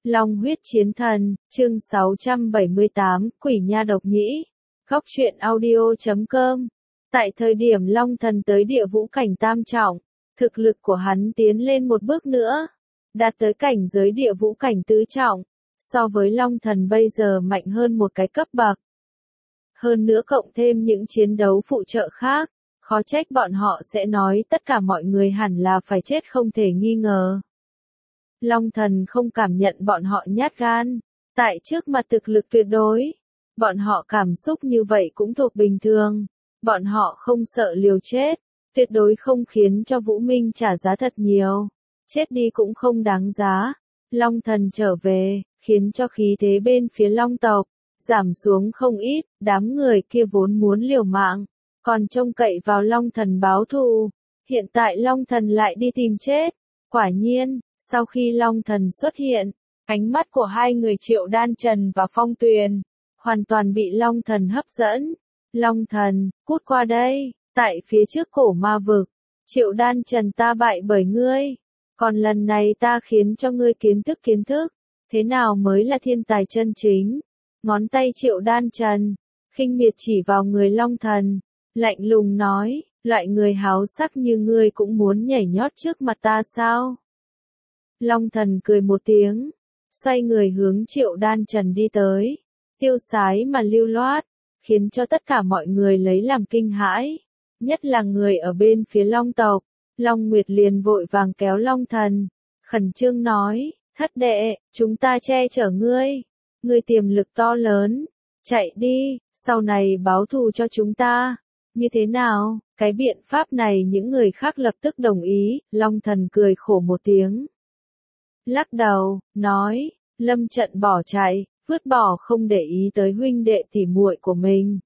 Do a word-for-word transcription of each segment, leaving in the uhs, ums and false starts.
Long huyết chiến thần, chương sáu trăm bảy mươi tám, Quỷ Nha Độc Nhĩ. Góc truyện audio chấm com. Tại thời điểm Long Thần tới địa vũ cảnh tam trọng, thực lực của hắn tiến lên một bước nữa, đạt tới cảnh giới địa vũ cảnh tứ trọng, so với Long Thần bây giờ mạnh hơn một cái cấp bậc. Hơn nữa cộng thêm những chiến đấu phụ trợ khác, khó trách bọn họ sẽ nói tất cả mọi người hẳn là phải chết không thể nghi ngờ. Long Thần không cảm nhận bọn họ nhát gan, tại trước mặt thực lực tuyệt đối, bọn họ cảm xúc như vậy cũng thuộc bình thường, bọn họ không sợ liều chết, tuyệt đối không khiến cho Vũ Minh trả giá thật nhiều, chết đi cũng không đáng giá. Long Thần trở về, khiến cho khí thế bên phía Long tộc giảm xuống không ít, đám người kia vốn muốn liều mạng, còn trông cậy vào Long Thần báo thù, hiện tại Long Thần lại đi tìm chết. Quả nhiên, sau khi Long Thần xuất hiện, ánh mắt của hai người Triệu Đan Trần và Phong Tuyền hoàn toàn bị Long Thần hấp dẫn. Long Thần, cút qua đây, tại phía trước cổ ma vực, Triệu Đan Trần ta bại bởi ngươi, còn lần này ta khiến cho ngươi kiến thức kiến thức, thế nào mới là thiên tài chân chính. Ngón tay Triệu Đan Trần, khinh miệt chỉ vào người Long Thần, lạnh lùng nói, loại người háo sắc như ngươi cũng muốn nhảy nhót trước mặt ta sao? Long Thần cười một tiếng, xoay người hướng Triệu Đan Trần đi tới, tiêu sái mà lưu loát, khiến cho tất cả mọi người lấy làm kinh hãi, nhất là người ở bên phía Long tộc. Long Nguyệt liền vội vàng kéo Long Thần, khẩn trương nói, thất đệ, chúng ta che chở ngươi, ngươi tiềm lực to lớn, chạy đi, sau này báo thù cho chúng ta. Như thế nào? Cái biện pháp này những người khác lập tức đồng ý. Long Thần cười khổ một tiếng, lắc đầu, nói, lâm trận bỏ chạy, vứt bỏ không để ý tới huynh đệ tỉ muội của mình.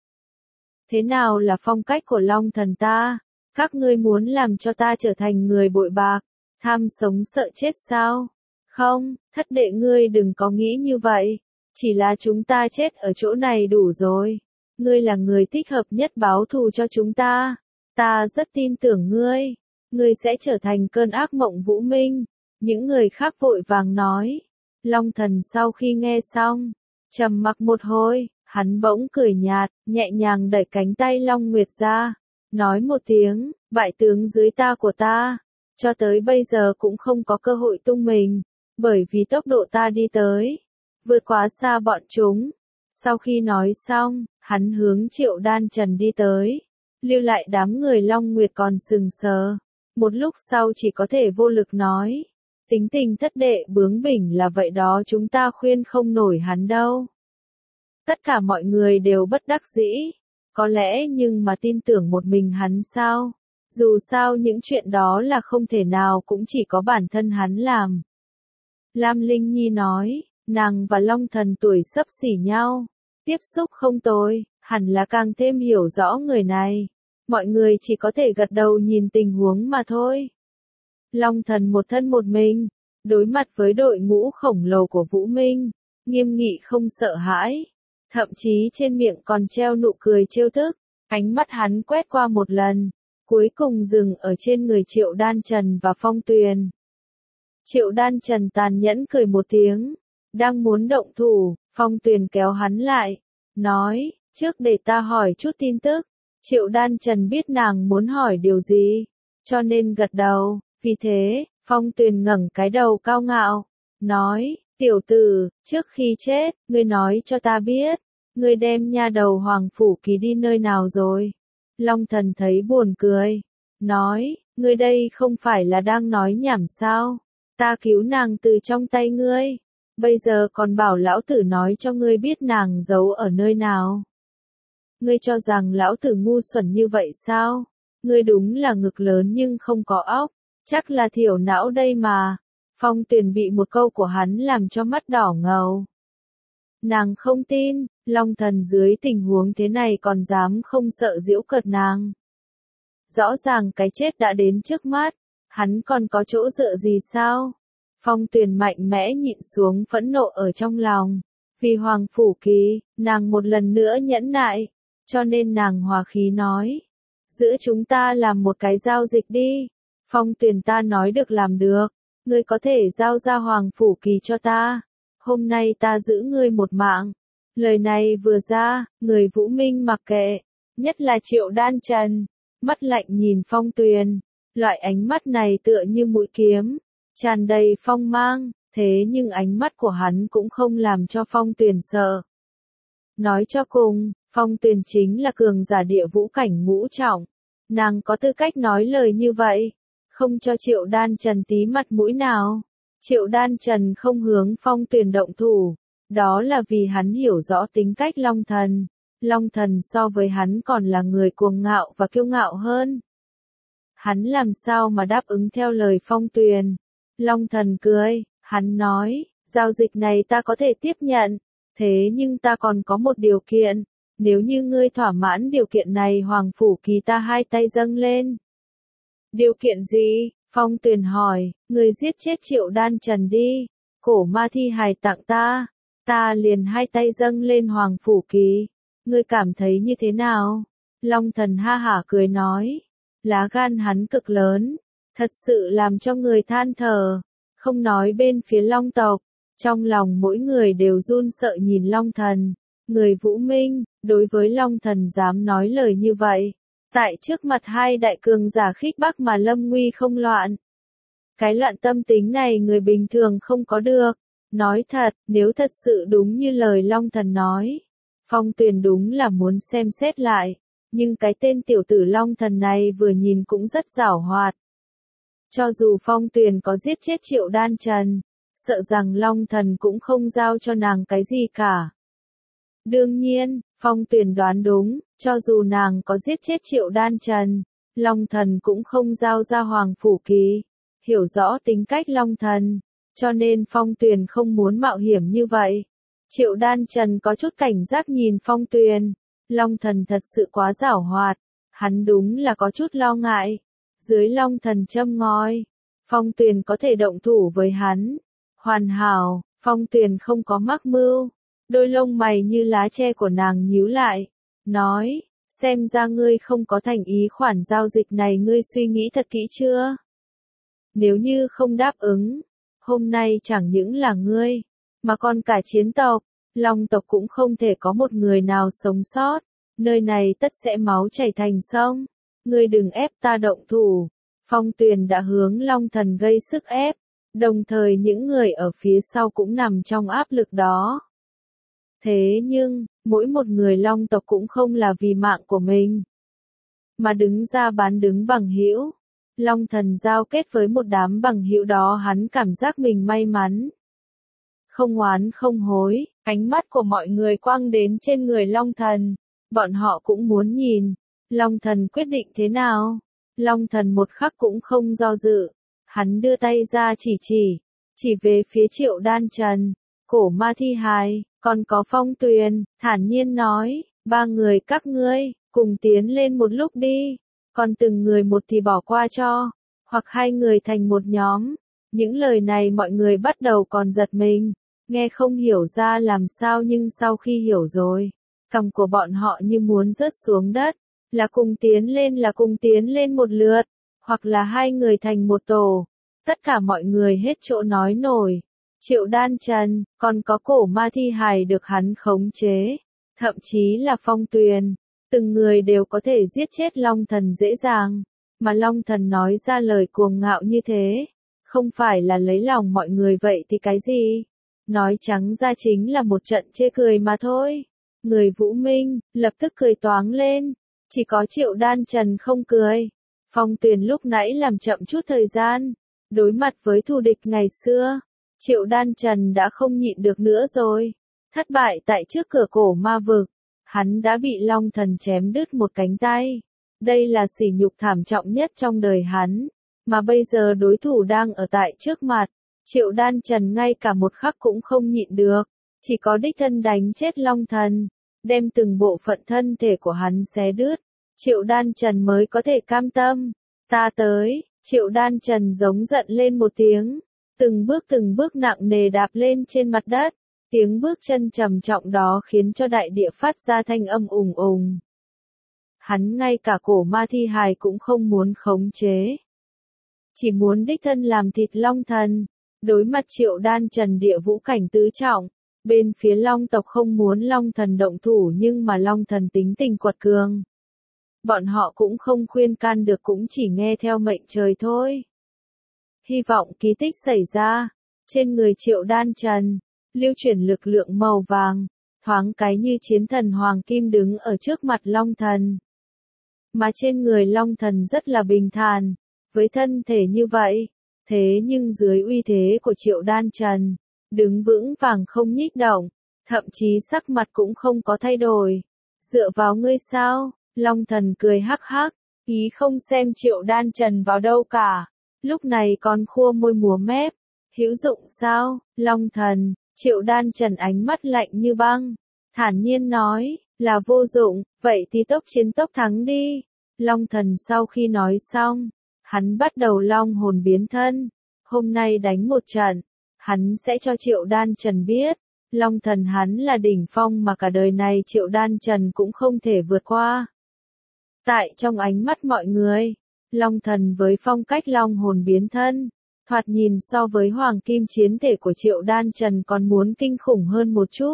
Thế nào là phong cách của Long Thần ta? Các ngươi muốn làm cho ta trở thành người bội bạc, tham sống sợ chết sao? Không, thất đệ ngươi đừng có nghĩ như vậy, chỉ là chúng ta chết ở chỗ này đủ rồi. Ngươi là người thích hợp nhất báo thù cho chúng ta, ta rất tin tưởng ngươi, ngươi sẽ trở thành cơn ác mộng Vũ Minh. Những người khác vội vàng nói. Long Thần sau khi nghe xong, trầm mặc một hồi, hắn bỗng cười nhạt, nhẹ nhàng đẩy cánh tay Long Nguyệt ra, nói một tiếng, bại tướng dưới ta của ta, cho tới bây giờ cũng không có cơ hội tung mình, bởi vì tốc độ ta đi tới, vượt quá xa bọn chúng. Sau khi nói xong, hắn hướng Triệu Đan Trần đi tới, lưu lại đám người Long Nguyệt còn sừng sờ, một lúc sau chỉ có thể vô lực nói, tính tình thất đệ bướng bỉnh là vậy đó, chúng ta khuyên không nổi hắn đâu. Tất cả mọi người đều bất đắc dĩ, có lẽ nhưng mà tin tưởng một mình hắn sao? Dù sao những chuyện đó là không thể nào cũng chỉ có bản thân hắn làm. Lam Linh Nhi nói, nàng và Long Thần tuổi xấp xỉ nhau, tiếp xúc không tồi, hẳn là càng thêm hiểu rõ người này. Mọi người chỉ có thể gật đầu nhìn tình huống mà thôi. Long Thần một thân một mình, đối mặt với đội ngũ khổng lồ của Vũ Minh, nghiêm nghị không sợ hãi, thậm chí trên miệng còn treo nụ cười trêu tức. Ánh mắt hắn quét qua một lần, cuối cùng dừng ở trên người Triệu Đan Trần và Phong Tuyền. Triệu Đan Trần tàn nhẫn cười một tiếng, đang muốn động thủ, Phong Tuyền kéo hắn lại, nói, trước để ta hỏi chút tin tức. Triệu Đan Trần biết nàng muốn hỏi điều gì, cho nên gật đầu, vì thế, Phong Tuyền ngẩng cái đầu cao ngạo, nói, tiểu tử, trước khi chết, ngươi nói cho ta biết, ngươi đem nha đầu Hoàng Phủ Kỳ đi nơi nào rồi? Long Thần thấy buồn cười, nói, ngươi đây không phải là đang nói nhảm sao? Ta cứu nàng từ trong tay ngươi, bây giờ còn bảo lão tử nói cho ngươi biết nàng giấu ở nơi nào. Ngươi cho rằng lão tử ngu xuẩn như vậy sao? Ngươi đúng là ngực lớn nhưng không có óc, chắc là thiểu não đây mà. Phong Tuyền bị một câu của hắn làm cho mắt đỏ ngầu. Nàng không tin, Long Thần dưới tình huống thế này còn dám không sợ giễu cợt nàng. Rõ ràng cái chết đã đến trước mắt, hắn còn có chỗ dựa gì sao? Phong Tuyền mạnh mẽ nhịn xuống phẫn nộ ở trong lòng. Vì Hoàng Phủ Kỳ, nàng một lần nữa nhẫn nại, cho nên nàng hòa khí nói. Giữa chúng ta làm một cái giao dịch đi. Phong Tuyền ta nói được làm được, ngươi có thể giao ra Hoàng Phủ Kỳ cho ta. hôm nay ta giữ ngươi một mạng. Lời này vừa ra, người Vũ Minh mặc kệ, nhất là Triệu Đan Trần, mắt lạnh nhìn Phong Tuyền, loại ánh mắt này tựa như mũi kiếm, tràn đầy phong mang, thế nhưng ánh mắt của hắn cũng không làm cho Phong Tuyền sợ. Nói cho cùng, Phong Tuyền chính là cường giả địa vũ cảnh ngũ trọng, nàng có tư cách nói lời như vậy, không cho Triệu Đan Trần tí mặt mũi nào. Triệu Đan Trần không hướng Phong Tuyền động thủ, đó là vì hắn hiểu rõ tính cách Long Thần. Long Thần so với hắn còn là người cuồng ngạo và kiêu ngạo hơn. Hắn làm sao mà đáp ứng theo lời Phong Tuyền? Long Thần cười, hắn nói, giao dịch này ta có thể tiếp nhận, thế nhưng ta còn có một điều kiện, nếu như ngươi thỏa mãn điều kiện này Hoàng Phủ Kỳ ta hai tay dâng lên. Điều kiện gì? Phong Tuyền hỏi, ngươi giết chết Triệu Đan Trần đi, cổ ma thi hài tặng ta, ta liền hai tay dâng lên Hoàng Phủ Kỳ, ngươi cảm thấy như thế nào? Long Thần ha hả cười nói, lá gan hắn cực lớn, thật sự làm cho người than thở, không nói bên phía Long tộc, trong lòng mỗi người đều run sợ nhìn Long Thần, người Vũ Minh, đối với Long Thần dám nói lời như vậy. Tại trước mặt hai đại cường giả khích bác mà lâm nguy không loạn. Cái loạn tâm tính này người bình thường không có được. Nói thật, nếu thật sự đúng như lời Long Thần nói, Phong Tuyền đúng là muốn xem xét lại. Nhưng cái tên tiểu tử Long Thần này vừa nhìn cũng rất giảo hoạt. Cho dù Phong Tuyền có giết chết Triệu Đan Trần, sợ rằng Long Thần cũng không giao cho nàng cái gì cả. Đương nhiên, Phong Tuyền đoán đúng, cho dù nàng có giết chết Triệu Đan Trần, Long Thần cũng không giao ra Hoàng Phủ Kỳ. Hiểu rõ tính cách Long Thần, cho nên Phong Tuyền không muốn mạo hiểm như vậy. Triệu Đan Trần có chút cảnh giác nhìn Phong Tuyền, Long Thần thật sự quá giảo hoạt, hắn đúng là có chút lo ngại. Dưới Long Thần châm ngòi, Phong Tuyền có thể động thủ với hắn. Hoàn hảo, Phong Tuyền không có mắc mưu. Đôi lông mày như lá tre của nàng nhíu lại, nói, xem ra ngươi không có thành ý khoản giao dịch này ngươi suy nghĩ thật kỹ chưa? Nếu như không đáp ứng, hôm nay chẳng những là ngươi, mà còn cả chiến tộc, Long tộc cũng không thể có một người nào sống sót, nơi này tất sẽ máu chảy thành sông, ngươi đừng ép ta động thủ. Phong Tuyền đã hướng Long Thần gây sức ép, đồng thời những người ở phía sau cũng nằm trong áp lực đó. Thế nhưng, mỗi một người Long tộc cũng không là vì mạng của mình, mà đứng ra bán đứng bằng hữu. Long Thần giao kết với một đám bằng hữu đó hắn cảm giác mình may mắn. Không oán không hối, ánh mắt của mọi người quang đến trên người Long Thần. Bọn họ cũng muốn nhìn, Long Thần quyết định thế nào. Long Thần một khắc cũng không do dự. Hắn đưa tay ra chỉ chỉ, chỉ về phía Triệu Đan Trần, cổ ma thi hài, còn có Phong Tuyền, thản nhiên nói, ba người các ngươi, cùng tiến lên một lúc đi, còn từng người một thì bỏ qua cho, hoặc hai người thành một nhóm. Những lời này mọi người bắt đầu còn giật mình, nghe không hiểu ra làm sao nhưng sau khi hiểu rồi, cằm của bọn họ như muốn rớt xuống đất, là cùng tiến lên là cùng tiến lên một lượt, hoặc là hai người thành một tổ. Tất cả mọi người hết chỗ nói nổi. Triệu Đan Trần, còn có cổ ma thi hài được hắn khống chế, thậm chí là Phong Tuyền, từng người đều có thể giết chết Long Thần dễ dàng, mà Long Thần nói ra lời cuồng ngạo như thế, không phải là lấy lòng mọi người vậy thì cái gì? Nói trắng ra chính là một trận chê cười mà thôi. Người Vũ Minh, lập tức cười toáng lên, chỉ có Triệu Đan Trần không cười. Phong Tuyền lúc nãy làm chậm chút thời gian, đối mặt với thù địch ngày xưa. Triệu Đan Trần đã không nhịn được nữa rồi. Thất bại tại trước cửa cổ ma vực. Hắn đã bị Long Thần chém đứt một cánh tay. Đây là sỉ nhục thảm trọng nhất trong đời hắn. Mà bây giờ đối thủ đang ở tại trước mặt. Triệu Đan Trần ngay cả một khắc cũng không nhịn được. Chỉ có đích thân đánh chết Long Thần. Đem từng bộ phận thân thể của hắn xé đứt. Triệu Đan Trần mới có thể cam tâm. Ta tới. Triệu Đan Trần giống giận lên một tiếng. Từng bước từng bước nặng nề đạp lên trên mặt đất, tiếng bước chân trầm trọng đó khiến cho đại địa phát ra thanh âm ùng ùng. Hắn ngay cả cổ ma thi hài cũng không muốn khống chế. Chỉ muốn đích thân làm thịt Long Thần, Đối mặt Triệu Đan Trần địa vũ cảnh tứ trọng, bên phía Long tộc không muốn Long thần động thủ nhưng mà Long thần tính tình quật cường. Bọn họ cũng không khuyên can được, cũng chỉ nghe theo mệnh trời thôi. Hy vọng kỳ tích xảy ra. Trên người Triệu Đan Trần, lưu chuyển lực lượng màu vàng, thoáng cái như chiến thần hoàng kim đứng ở trước mặt Long thần. Mà trên người Long thần rất là bình thản, với thân thể như vậy, thế nhưng dưới uy thế của Triệu Đan Trần, đứng vững vàng không nhích động, thậm chí sắc mặt cũng không có thay đổi. Dựa vào ngươi sao? Long thần cười hắc hắc, ý không xem Triệu Đan Trần vào đâu cả. Lúc này còn khua môi múa mép. Hữu dụng sao? Long thần, Triệu Đan Trần ánh mắt lạnh như băng, thản nhiên nói, là vô dụng, vậy thì tốc chiến tốc thắng đi. Long thần sau khi nói xong, hắn bắt đầu long hồn biến thân. Hôm nay đánh một trận, hắn sẽ cho Triệu Đan Trần biết, Long thần hắn là đỉnh phong mà cả đời này Triệu Đan Trần cũng không thể vượt qua. Tại trong ánh mắt mọi người, Long thần với phong cách long hồn biến thân, thoạt nhìn so với hoàng kim chiến thể của Triệu Đan Trần còn muốn kinh khủng hơn một chút.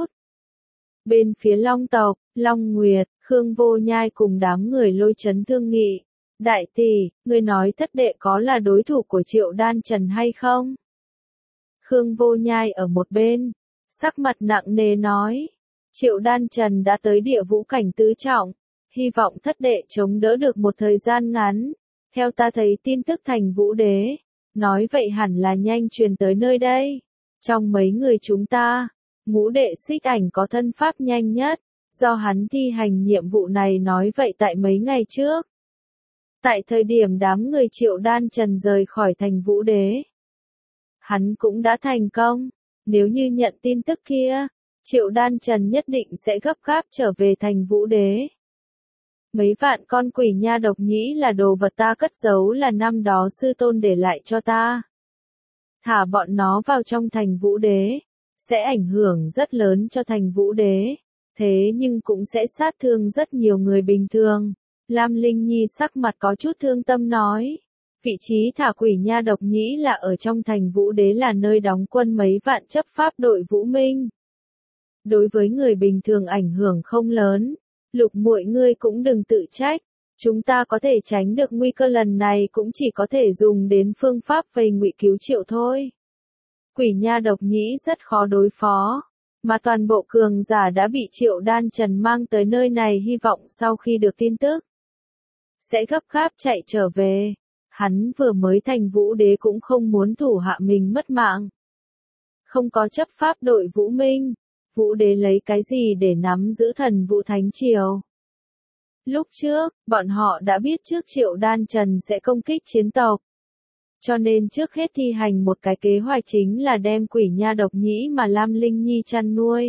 Bên phía Long tộc, Long Nguyệt, Khương Vô Nhai cùng đám người Lôi Chấn thương nghị. Đại tỷ, ngươi nói thất đệ có là đối thủ của Triệu Đan Trần hay không? Khương Vô Nhai ở một bên, sắc mặt nặng nề nói. Triệu Đan Trần đã tới địa vũ cảnh tứ trọng, hy vọng thất đệ chống đỡ được một thời gian ngắn. Theo ta thấy tin tức thành vũ đế, nói vậy hẳn là nhanh truyền tới nơi đây. Trong mấy người chúng ta, ngũ đệ Xích Ảnh có thân pháp nhanh nhất, do hắn thi hành nhiệm vụ này nói vậy tại mấy ngày trước. Tại thời điểm đám người Triệu Đan Trần rời khỏi thành vũ đế, hắn cũng đã thành công. Nếu như nhận tin tức kia, Triệu Đan Trần nhất định sẽ gấp gáp trở về thành vũ đế. Mấy vạn con quỷ nha độc nhĩ là đồ vật ta cất giấu là năm đó sư tôn để lại cho ta. Thả bọn nó vào trong thành vũ đế, sẽ ảnh hưởng rất lớn cho thành vũ đế, thế nhưng cũng sẽ sát thương rất nhiều người bình thường. Lam Linh Nhi sắc mặt có chút thương tâm nói, vị trí thả quỷ nha độc nhĩ là ở trong thành vũ đế, là nơi đóng quân mấy vạn chấp pháp đội vũ minh. Đối với người bình thường ảnh hưởng không lớn. Lục muội ngươi cũng đừng tự trách, chúng ta có thể tránh được nguy cơ lần này cũng chỉ có thể dùng đến phương pháp vây ngụy cứu Triệu thôi. Quỷ nha độc nhĩ rất khó đối phó, mà toàn bộ cường giả đã bị Triệu Đan Trần mang tới nơi này, hy vọng sau khi được tin tức sẽ gấp gáp chạy trở về. Hắn vừa mới thành vũ đế cũng không muốn thủ hạ mình mất mạng. Không có chấp pháp đội vũ minh, vũ đế lấy cái gì để nắm giữ thần vũ thánh triều? Lúc trước, bọn họ đã biết trước Triệu Đan Trần sẽ công kích chiến tộc. Cho nên trước hết thi hành một cái kế hoạch, chính là đem quỷ nha độc nhĩ mà Lam Linh Nhi chăn nuôi,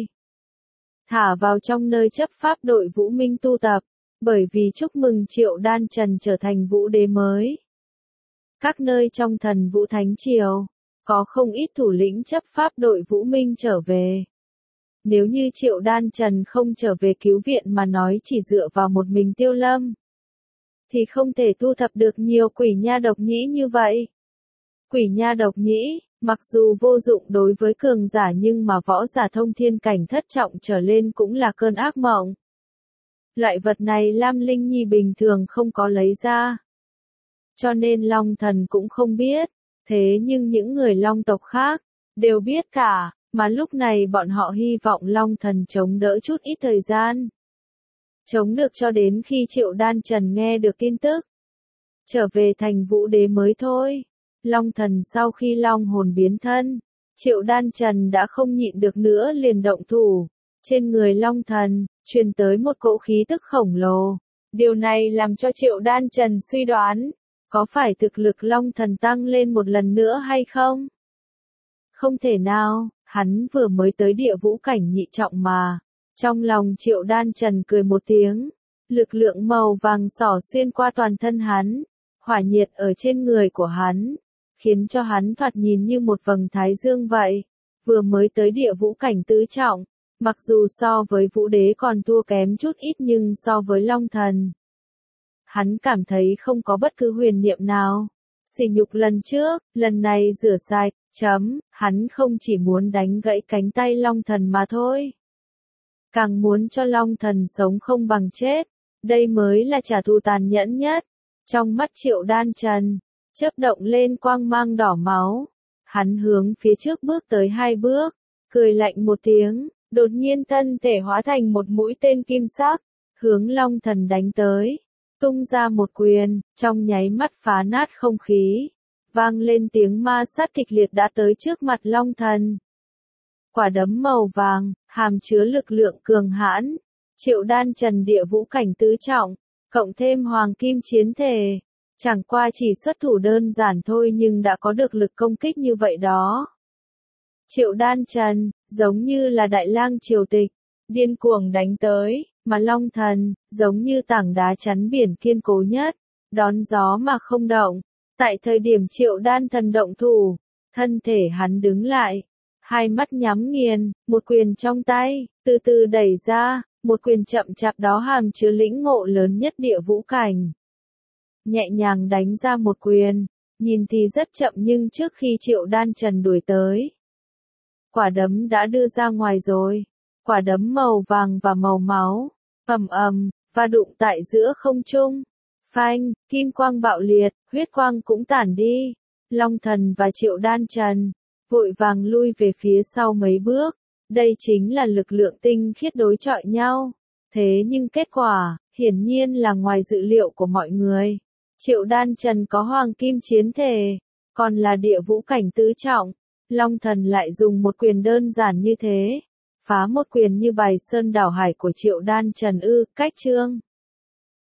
thả vào trong nơi chấp pháp đội vũ minh tu tập, bởi vì chúc mừng Triệu Đan Trần trở thành vũ đế mới. Các nơi trong thần vũ thánh triều, có không ít thủ lĩnh chấp pháp đội vũ minh trở về. Nếu như Triệu Đan Trần không trở về cứu viện mà nói chỉ dựa vào một mình Tiêu Lâm, thì không thể thu thập được nhiều quỷ nha độc nhĩ như vậy. Quỷ nha độc nhĩ, mặc dù vô dụng đối với cường giả nhưng mà võ giả thông thiên cảnh thất trọng trở lên cũng là cơn ác mộng. Loại vật này Lam Linh Nhi bình thường không có lấy ra, cho nên Long Thần cũng không biết, thế nhưng những người Long tộc khác đều biết cả. Mà lúc này bọn họ hy vọng Long Thần chống đỡ chút ít thời gian. Chống được cho đến khi Triệu Đan Trần nghe được tin tức, trở về thành vũ đế mới thôi. Long Thần sau khi long hồn biến thân, Triệu Đan Trần đã không nhịn được nữa liền động thủ. Trên người Long Thần, truyền tới một cỗ khí tức khổng lồ. Điều này làm cho Triệu Đan Trần suy đoán, có phải thực lực Long Thần tăng lên một lần nữa hay không? Không thể nào. Hắn vừa mới tới địa vũ cảnh nhị trọng mà. Trong lòng Triệu Đan Trần cười một tiếng. Lực lượng màu vàng xỏ xuyên qua toàn thân hắn. Hỏa nhiệt ở trên người của hắn, khiến cho hắn thoạt nhìn như một vầng thái dương vậy. Vừa mới tới địa vũ cảnh tứ trọng. Mặc dù so với vũ đế còn thua kém chút ít nhưng so với Long Thần, hắn cảm thấy không có bất cứ huyền niệm nào. Sỉ nhục lần trước, lần này rửa sạch. Chấm, hắn không chỉ muốn đánh gãy cánh tay Long Thần mà thôi. Càng muốn cho Long Thần sống không bằng chết. Đây mới là trả thù tàn nhẫn nhất. Trong mắt Triệu Đan Trần, chớp động lên quang mang đỏ máu. Hắn hướng phía trước bước tới hai bước, cười lạnh một tiếng, đột nhiên thân thể hóa thành một mũi tên kim sắc, hướng Long Thần đánh tới. Tung ra một quyền, trong nháy mắt phá nát không khí. Vang lên tiếng ma sát kịch liệt đã tới trước mặt Long Thần. Quả đấm màu vàng, hàm chứa lực lượng cường hãn. Triệu Đan Trần địa vũ cảnh tứ trọng, cộng thêm hoàng kim chiến thể. Chẳng qua chỉ xuất thủ đơn giản thôi nhưng đã có được lực công kích như vậy đó. Triệu Đan Trần, giống như là đại lang triều tịch, điên cuồng đánh tới, mà Long Thần, giống như tảng đá chắn biển kiên cố nhất, đón gió mà không động. Tại thời điểm Triệu Đan Thần động thủ, thân thể hắn đứng lại, hai mắt nhắm nghiền, một quyền trong tay, từ từ đẩy ra, một quyền chậm chạp đó hàm chứa lĩnh ngộ lớn nhất địa vũ cảnh. Nhẹ nhàng đánh ra một quyền, nhìn thì rất chậm nhưng trước khi Triệu Đan Trần đuổi tới, quả đấm đã đưa ra ngoài rồi. Quả đấm màu vàng và màu máu, ầm ầm, và đụng tại giữa không trung. Phanh, kim quang bạo liệt, huyết quang cũng tản đi. Long Thần và Triệu Đan Trần vội vàng lui về phía sau mấy bước. Đây chính là lực lượng tinh khiết đối chọi nhau. Thế nhưng kết quả, hiển nhiên là ngoài dự liệu của mọi người. Triệu Đan Trần có hoàng kim chiến thể, còn là địa vũ cảnh tứ trọng. Long Thần lại dùng một quyền đơn giản như thế, phá một quyền như bài sơn đảo hải của Triệu Đan Trần ư, cách chương.